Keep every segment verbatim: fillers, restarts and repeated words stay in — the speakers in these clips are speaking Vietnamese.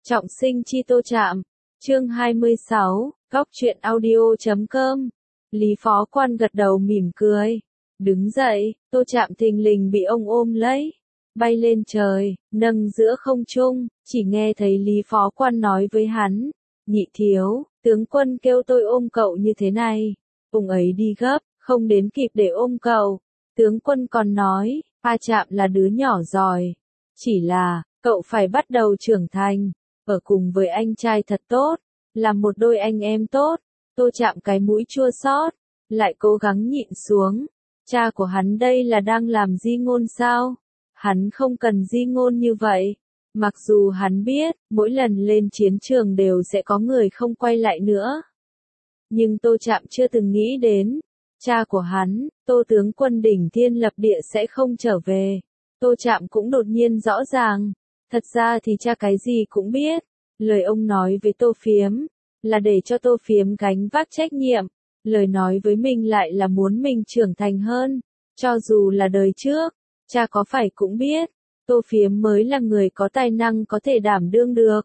Trọng sinh chi Tô Trạm, chương hai mươi sáu, góc truyện audio chấm com. Lý Phó Quan gật đầu mỉm cười. Đứng dậy, Tô Trạm thình lình bị ông ôm lấy. Bay lên trời, nâng giữa không trung, chỉ nghe thấy Lý Phó Quan nói với hắn. Nhị thiếu, tướng quân kêu tôi ôm cậu như thế này. Ông ấy đi gấp, không đến kịp để ôm cậu. Tướng quân còn nói, A Trạm là đứa nhỏ giỏi. Chỉ là, cậu phải bắt đầu trưởng thành. Ở cùng với anh trai thật tốt, là một đôi anh em tốt. Tô Trạm cái mũi chua xót, lại cố gắng nhịn xuống. Cha của hắn đây là đang làm di ngôn sao? Hắn không cần di ngôn như vậy. Mặc dù hắn biết, mỗi lần lên chiến trường đều sẽ có người không quay lại nữa. Nhưng Tô Trạm chưa từng nghĩ đến, cha của hắn, Tô tướng quân đỉnh thiên lập địa sẽ không trở về. Tô Trạm cũng đột nhiên rõ ràng. Thật ra thì cha cái gì cũng biết. Lời ông nói với Tô Phiếm là để cho Tô Phiếm gánh vác trách nhiệm. Lời nói với mình lại là muốn mình trưởng thành hơn. Cho dù là đời trước, cha có phải cũng biết, Tô Phiếm mới là người có tài năng có thể đảm đương được.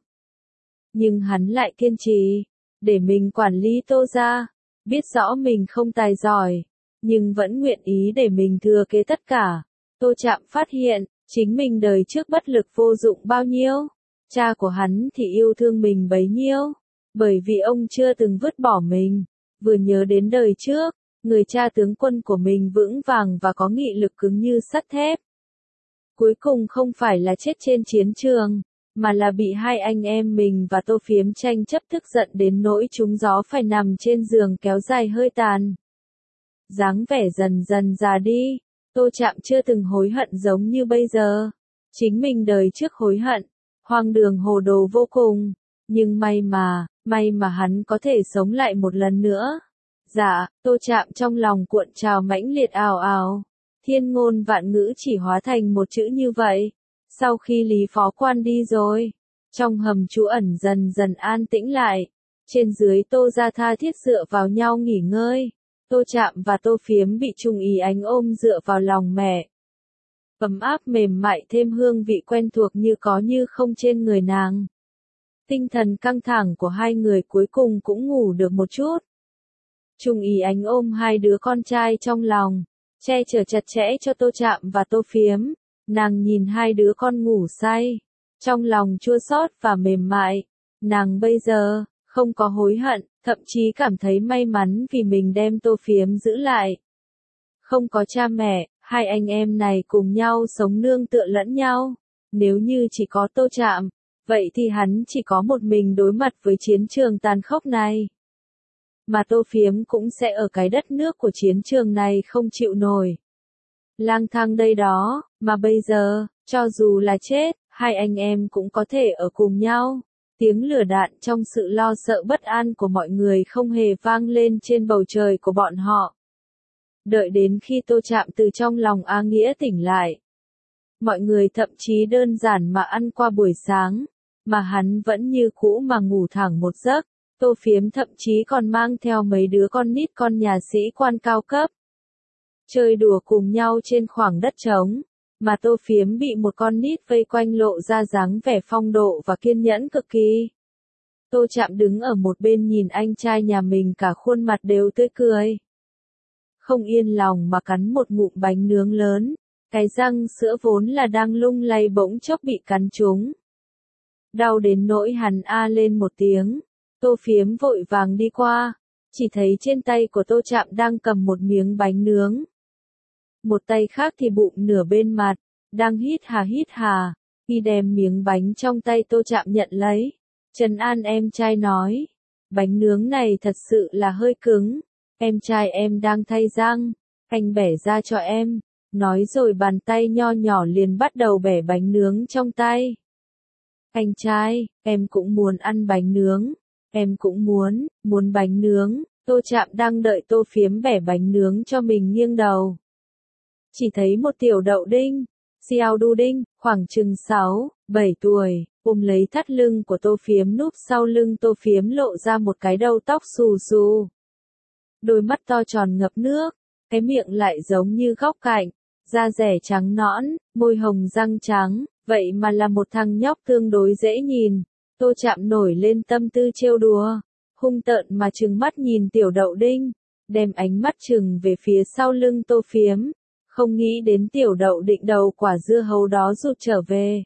Nhưng hắn lại kiên trì, để mình quản lý Tô gia. Biết rõ mình không tài giỏi, nhưng vẫn nguyện ý để mình thừa kế tất cả. Tô Trạm phát hiện, chính mình đời trước bất lực vô dụng bao nhiêu, cha của hắn thì yêu thương mình bấy nhiêu, bởi vì ông chưa từng vứt bỏ mình. Vừa nhớ đến đời trước, người cha tướng quân của mình vững vàng và có nghị lực cứng như sắt thép. Cuối cùng không phải là chết trên chiến trường, mà là bị hai anh em mình và Tô Phiếm tranh chấp tức giận đến nỗi trúng gió phải nằm trên giường kéo dài hơi tàn. Dáng vẻ dần dần già đi. Tô Trạm chưa từng hối hận giống như bây giờ. Chính mình đời trước hối hận, hoang đường hồ đồ vô cùng. Nhưng may mà, may mà hắn có thể sống lại một lần nữa. Dạ, Tô Trạm trong lòng cuộn trào mãnh liệt ào ào. Thiên ngôn vạn ngữ chỉ hóa thành một chữ như vậy. Sau khi Lý Phó Quan đi rồi, trong hầm trú ẩn dần dần an tĩnh lại. Trên dưới Tô gia tha thiết dựa vào nhau nghỉ ngơi. Tô Trạm và Tô Phiếm bị Trung Ý Ánh ôm dựa vào lòng mẹ. Ấm áp mềm mại thêm hương vị quen thuộc như có như không trên người nàng. Tinh thần căng thẳng của hai người cuối cùng cũng ngủ được một chút. Trung Ý Ánh ôm hai đứa con trai trong lòng, che chở chặt chẽ cho Tô Trạm và Tô Phiếm. Nàng nhìn hai đứa con ngủ say, trong lòng chua xót và mềm mại. Nàng bây giờ không có hối hận, thậm chí cảm thấy may mắn vì mình đem Tô Phiếm giữ lại. Không có cha mẹ, hai anh em này cùng nhau sống nương tựa lẫn nhau. Nếu như chỉ có Tô Trạm, vậy thì hắn chỉ có một mình đối mặt với chiến trường tàn khốc này. Mà Tô Phiếm cũng sẽ ở cái đất nước của chiến trường này không chịu nổi. Lang thang đây đó, mà bây giờ, cho dù là chết, hai anh em cũng có thể ở cùng nhau. Tiếng lửa đạn trong sự lo sợ bất an của mọi người không hề vang lên trên bầu trời của bọn họ. Đợi đến khi Tô Trạm từ trong lòng A Nghĩa tỉnh lại. Mọi người thậm chí đơn giản mà ăn qua buổi sáng, mà hắn vẫn như cũ mà ngủ thẳng một giấc. Tô Phiếm thậm chí còn mang theo mấy đứa con nít con nhà sĩ quan cao cấp. Chơi đùa cùng nhau trên khoảng đất trống, mà Tô Phiếm bị một con nít vây quanh lộ ra dáng vẻ phong độ và kiên nhẫn cực kỳ. Tô Trạm đứng ở một bên nhìn anh trai nhà mình cả khuôn mặt đều tươi cười. Không yên lòng mà cắn một ngụm bánh nướng lớn, cái răng sữa vốn là đang lung lay bỗng chốc bị cắn trúng. Đau đến nỗi hắn a lên một tiếng. Tô Phiếm vội vàng đi qua, chỉ thấy trên tay của Tô Trạm đang cầm một miếng bánh nướng. Một tay khác thì bụng nửa bên mặt, đang hít hà hít hà, khi đem miếng bánh trong tay Tô Trạm nhận lấy. Trấn an em trai nói, bánh nướng này thật sự là hơi cứng, em trai em đang thay răng, anh bẻ ra cho em. Nói rồi bàn tay nho nhỏ liền bắt đầu bẻ bánh nướng trong tay. Anh trai, em cũng muốn ăn bánh nướng. Em cũng muốn, muốn bánh nướng. Tô Trạm đang đợi Tô Phiếm bẻ bánh nướng cho mình nghiêng đầu. Chỉ thấy một tiểu đậu đinh, xiao đu đinh, khoảng chừng sáu, bảy tuổi, ôm lấy thắt lưng của Tô Phiếm núp sau lưng Tô Phiếm lộ ra một cái đầu tóc xù xù. Đôi mắt to tròn ngập nước, cái miệng lại giống như góc cạnh, da rẻ trắng nõn, môi hồng răng trắng, vậy mà là một thằng nhóc tương đối dễ nhìn. Tô Trạm nổi lên tâm tư trêu đùa, hung tợn mà trừng mắt nhìn Tiểu Đậu Đinh, đem ánh mắt trừng về phía sau lưng Tô Phiếm, không nghĩ đến Tiểu Đậu Định đầu quả dưa hấu đó rụt trở về.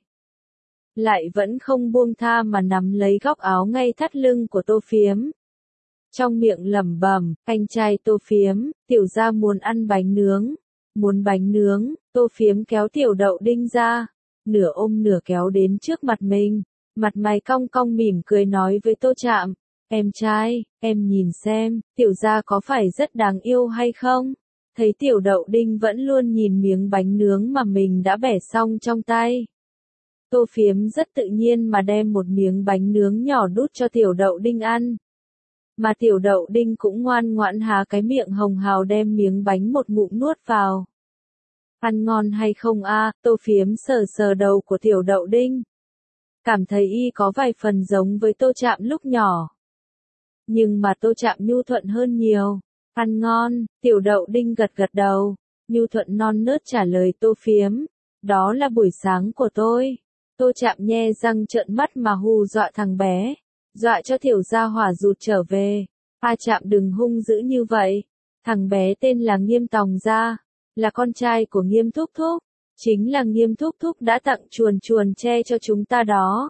Lại vẫn không buông tha mà nắm lấy góc áo ngay thắt lưng của Tô Phiếm. Trong miệng lẩm bẩm, anh trai Tô Phiếm, tiểu gia muốn ăn bánh nướng. Muốn bánh nướng, Tô Phiếm kéo Tiểu Đậu Đinh ra, nửa ôm nửa kéo đến trước mặt mình, mặt mày cong cong mỉm cười nói với Tô Trạm, em trai, em nhìn xem, tiểu gia có phải rất đáng yêu hay không? Thấy Tiểu Đậu Đinh vẫn luôn nhìn miếng bánh nướng mà mình đã bẻ xong trong tay. Tô Phiếm rất tự nhiên mà đem một miếng bánh nướng nhỏ đút cho Tiểu Đậu Đinh ăn. Mà Tiểu Đậu Đinh cũng ngoan ngoãn há cái miệng hồng hào đem miếng bánh một ngụm nuốt vào. Ăn ngon hay không a? Tô Phiếm sờ sờ đầu của Tiểu Đậu Đinh. Cảm thấy y có vài phần giống với Tô Trạm lúc nhỏ. Nhưng mà Tô Trạm nhu thuận hơn nhiều. Ăn ngon, Tiểu Đậu Đinh gật gật đầu, nhu thuận non nớt trả lời Tô Phiếm. Đó là buổi sáng của tôi. Tô Trạm nhe răng trợn mắt mà hù dọa thằng bé. Dọa cho Tiểu gia hỏa rụt trở về. A Trạm đừng hung dữ như vậy. Thằng bé tên là Nghiêm Tòng Gia, là con trai của Nghiêm Thúc Thúc. Chính là Nghiêm Thúc Thúc đã tặng chuồn chuồn tre cho chúng ta đó.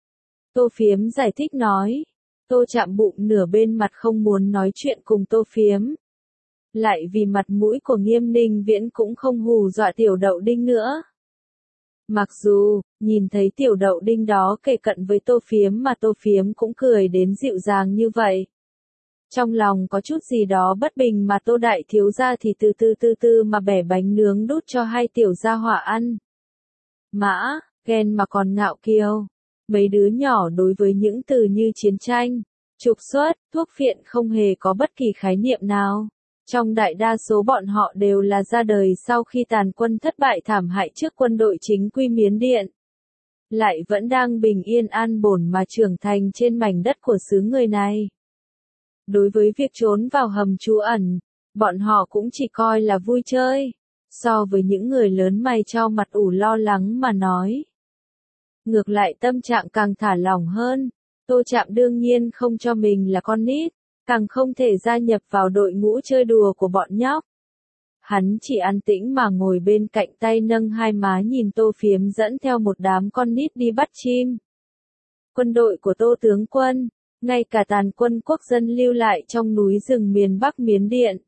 Tô Phiếm giải thích nói. Tô Trạm bụng nửa bên mặt không muốn nói chuyện cùng Tô Phiếm. Lại vì mặt mũi của Nghiêm Ninh Viễn cũng không hù dọa Tiểu Đậu Đinh nữa. Mặc dù, nhìn thấy Tiểu Đậu Đinh đó kề cận với Tô Phiếm mà Tô Phiếm cũng cười đến dịu dàng như vậy. Trong lòng có chút gì đó bất bình mà Tô Đại Thiếu gia thì từ từ từ từ mà bẻ bánh nướng đút cho hai tiểu gia hỏa ăn. Mã, ghen mà còn ngạo kiêu. Mấy đứa nhỏ đối với những từ như chiến tranh, trục xuất, thuốc phiện không hề có bất kỳ khái niệm nào. Trong đại đa số bọn họ đều là ra đời sau khi tàn quân thất bại thảm hại trước quân đội chính quy Miến Điện. Lại vẫn đang bình yên an bổn mà trưởng thành trên mảnh đất của xứ người này. Đối với việc trốn vào hầm trú ẩn, bọn họ cũng chỉ coi là vui chơi. So với những người lớn mày cho mặt ủ lo lắng mà nói. Ngược lại tâm trạng càng thả lỏng hơn. Tô Trạm đương nhiên không cho mình là con nít, càng không thể gia nhập vào đội ngũ chơi đùa của bọn nhóc. Hắn chỉ an tĩnh mà ngồi bên cạnh tay nâng hai má nhìn Tô Phiếm dẫn theo một đám con nít đi bắt chim. Quân đội của Tô tướng quân, ngay cả tàn quân quốc dân lưu lại trong núi rừng miền Bắc Miến Điện.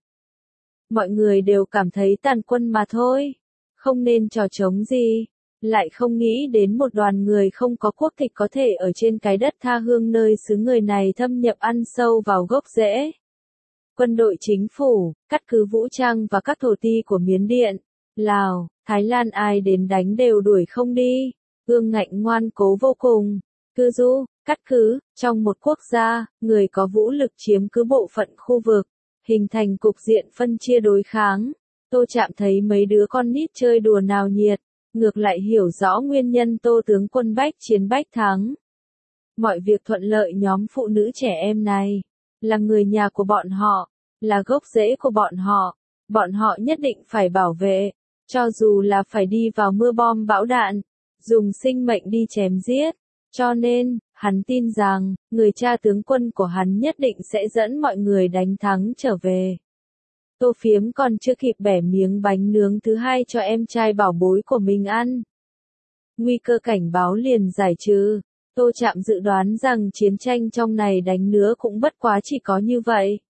Mọi người đều cảm thấy tàn quân mà thôi, không nên trò trống gì, lại không nghĩ đến một đoàn người không có quốc tịch có thể ở trên cái đất tha hương nơi xứ người này thâm nhập ăn sâu vào gốc rễ. Quân đội chính phủ, cắt cứ vũ trang và các thổ ti của Miến Điện, Lào, Thái Lan ai đến đánh đều đuổi không đi, ương ngạnh ngoan cố vô cùng. Cư du, cắt cứ, trong một quốc gia, người có vũ lực chiếm cứ bộ phận khu vực, hình thành cục diện phân chia đối kháng. Tô Trạm thấy mấy đứa con nít chơi đùa nào nhiệt, ngược lại hiểu rõ nguyên nhân Tô tướng quân bách chiến bách thắng. Mọi việc thuận lợi nhóm phụ nữ trẻ em này, là người nhà của bọn họ, là gốc rễ của bọn họ, bọn họ nhất định phải bảo vệ, cho dù là phải đi vào mưa bom bão đạn, dùng sinh mệnh đi chém giết. Cho nên, hắn tin rằng, người cha tướng quân của hắn nhất định sẽ dẫn mọi người đánh thắng trở về. Tô Phiếm còn chưa kịp bẻ miếng bánh nướng thứ hai cho em trai bảo bối của mình ăn. Nguy cơ cảnh báo liền giải trừ. Tô Trạm dự đoán rằng chiến tranh trong này đánh nữa cũng bất quá chỉ có như vậy.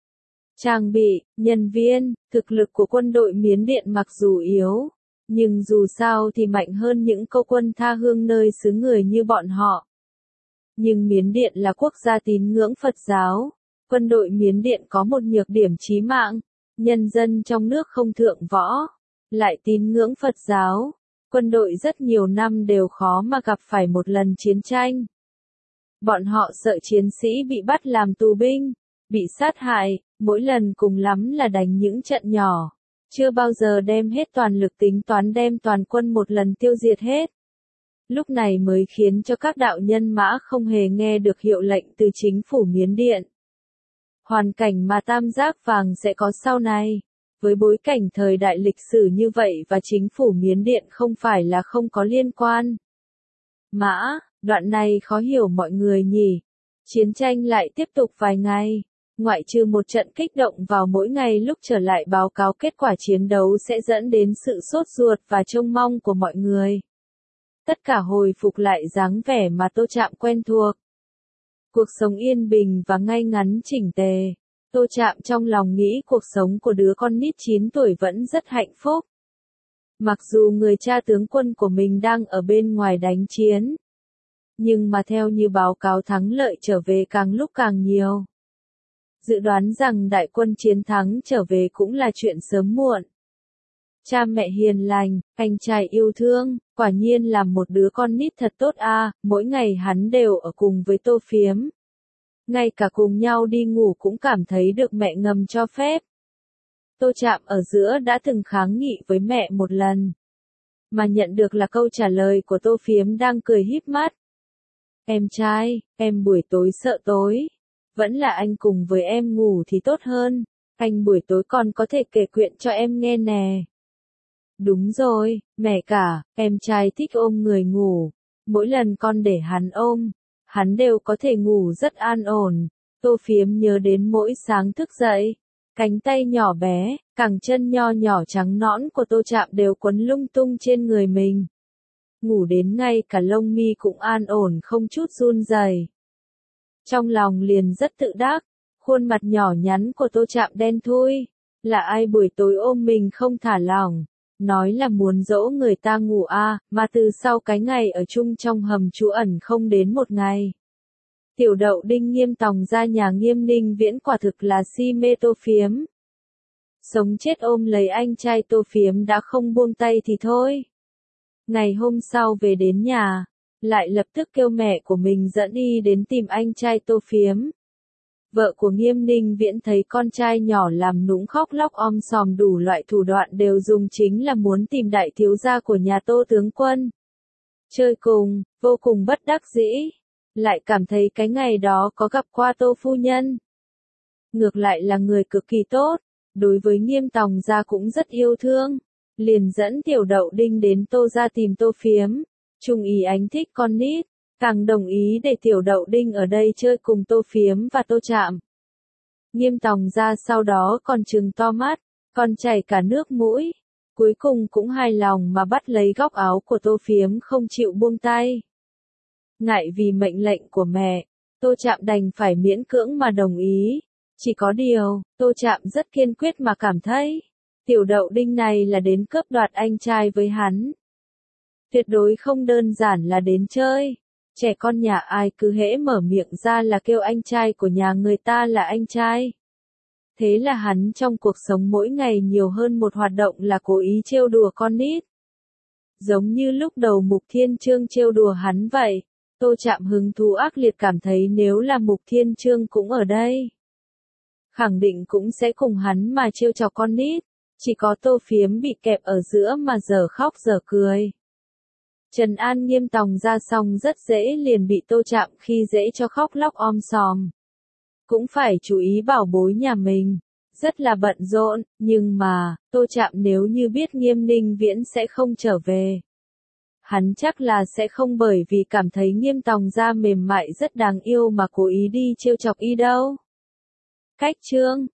Trang bị, nhân viên, thực lực của quân đội Miến Điện mặc dù yếu, nhưng dù sao thì mạnh hơn những câu quân tha hương nơi xứ người như bọn họ. Nhưng Miến Điện là quốc gia tín ngưỡng Phật giáo, quân đội Miến Điện có một nhược điểm chí mạng, nhân dân trong nước không thượng võ, lại tín ngưỡng Phật giáo, quân đội rất nhiều năm đều khó mà gặp phải một lần chiến tranh. Bọn họ sợ chiến sĩ bị bắt làm tù binh, bị sát hại, mỗi lần cùng lắm là đánh những trận nhỏ. Chưa bao giờ đem hết toàn lực tính toán đem toàn quân một lần tiêu diệt hết. Lúc này mới khiến cho các đạo nhân mã không hề nghe được hiệu lệnh từ chính phủ Miến Điện. Hoàn cảnh mà Tam Giác Vàng sẽ có sau này, với bối cảnh thời đại lịch sử như vậy và chính phủ Miến Điện không phải là không có liên quan. Mã, Đoạn này khó hiểu mọi người nhỉ. Chiến tranh lại tiếp tục vài ngày. Ngoại trừ một trận kích động vào mỗi ngày lúc trở lại báo cáo kết quả chiến đấu sẽ dẫn đến sự sốt ruột và trông mong của mọi người. Tất cả hồi phục lại dáng vẻ mà Tô Trạm quen thuộc. Cuộc sống yên bình và ngay ngắn chỉnh tề. Tô Trạm trong lòng nghĩ cuộc sống của đứa con nít chín tuổi vẫn rất hạnh phúc. Mặc dù người cha tướng quân của mình đang ở bên ngoài đánh chiến. Nhưng mà theo như báo cáo thắng lợi trở về càng lúc càng nhiều. Dự đoán rằng đại quân chiến thắng trở về cũng là chuyện sớm muộn. Cha mẹ hiền lành, anh trai yêu thương, quả nhiên là một đứa con nít thật tốt a. À, mỗi ngày hắn đều ở cùng với Tô Phiếm. Ngay cả cùng nhau đi ngủ cũng cảm thấy được mẹ ngầm cho phép. Tô Trạm ở giữa đã từng kháng nghị với mẹ một lần. Mà nhận được là câu trả lời của Tô Phiếm đang cười híp mắt. Em trai, em buổi tối sợ tối. Vẫn là anh cùng với em ngủ thì tốt hơn. Anh buổi tối còn có thể kể chuyện cho em nghe nè. Đúng rồi, mẹ cả, em trai thích ôm người ngủ. Mỗi lần con để hắn ôm, hắn đều có thể ngủ rất an ổn. Tô Phiếm nhớ đến mỗi sáng thức dậy. Cánh tay nhỏ bé, cẳng chân nho nhỏ trắng nõn của Tô Trạm đều quấn lung tung trên người mình. Ngủ đến ngay cả lông mi cũng an ổn không chút run rẩy. Trong lòng liền rất tự đắc, khuôn mặt nhỏ nhắn của Tô Trạm đen thui. Là ai buổi tối ôm mình không thả lỏng, nói là muốn dỗ người ta ngủ a, à, mà từ sau cái ngày ở chung trong hầm trú ẩn không đến một ngày. Tiểu Đậu Đinh Nghiêm tòng ra nhà Nghiêm Ninh Viễn quả thực là si mê Tô Phiếm. Sống chết ôm lấy anh trai Tô Phiếm đã không buông tay thì thôi. Ngày hôm sau về đến nhà, lại lập tức kêu mẹ của mình dẫn đi đến tìm anh trai Tô Phiếm. Vợ của Nghiêm Ninh Viễn thấy con trai nhỏ làm nũng khóc lóc om sòm đủ loại thủ đoạn đều dùng chính là muốn tìm đại thiếu gia của nhà Tô tướng quân. Chơi cùng, vô cùng bất đắc dĩ. Lại cảm thấy cái ngày đó có gặp qua Tô phu nhân. Ngược lại là người cực kỳ tốt, đối với Nghiêm tòng gia cũng rất yêu thương. Liền dẫn Tiểu Đậu Đinh đến Tô gia tìm Tô Phiếm. Trung ý ánh thích con nít, càng đồng ý để Tiểu Đậu Đinh ở đây chơi cùng Tô Phiếm và Tô Trạm. Nghiêm tòng gia sau đó còn trừng to mắt, còn chảy cả nước mũi. Cuối cùng cũng hài lòng mà bắt lấy góc áo của Tô Phiếm không chịu buông tay. Ngại vì mệnh lệnh của mẹ, Tô Trạm đành phải miễn cưỡng mà đồng ý. Chỉ có điều, Tô Trạm rất kiên quyết mà cảm thấy, Tiểu Đậu Đinh này là đến cướp đoạt anh trai với hắn. Tuyệt đối không đơn giản là đến chơi. Trẻ con nhà ai cứ hễ mở miệng ra là kêu anh trai của nhà người ta là anh trai. Thế là hắn trong cuộc sống mỗi ngày nhiều hơn một hoạt động là cố ý trêu đùa con nít. Giống như lúc đầu Mục Thiên Chương trêu đùa hắn vậy. Tô Trạm hứng thú ác liệt cảm thấy nếu là Mục Thiên Chương cũng ở đây, khẳng định cũng sẽ cùng hắn mà trêu chọc con nít. Chỉ có Tô Phiếm bị kẹp ở giữa mà giờ khóc giờ cười. Trần An Nghiêm tòng ra xong rất dễ liền bị Tô Trạm khi dễ cho khóc lóc om sòm. Cũng phải chú ý bảo bối nhà mình. Rất là bận rộn, nhưng mà, Tô Trạm nếu như biết Nghiêm Ninh Viễn sẽ không trở về. Hắn chắc là sẽ không bởi vì cảm thấy Nghiêm tòng ra mềm mại rất đáng yêu mà cố ý đi trêu chọc y đâu. Cách chương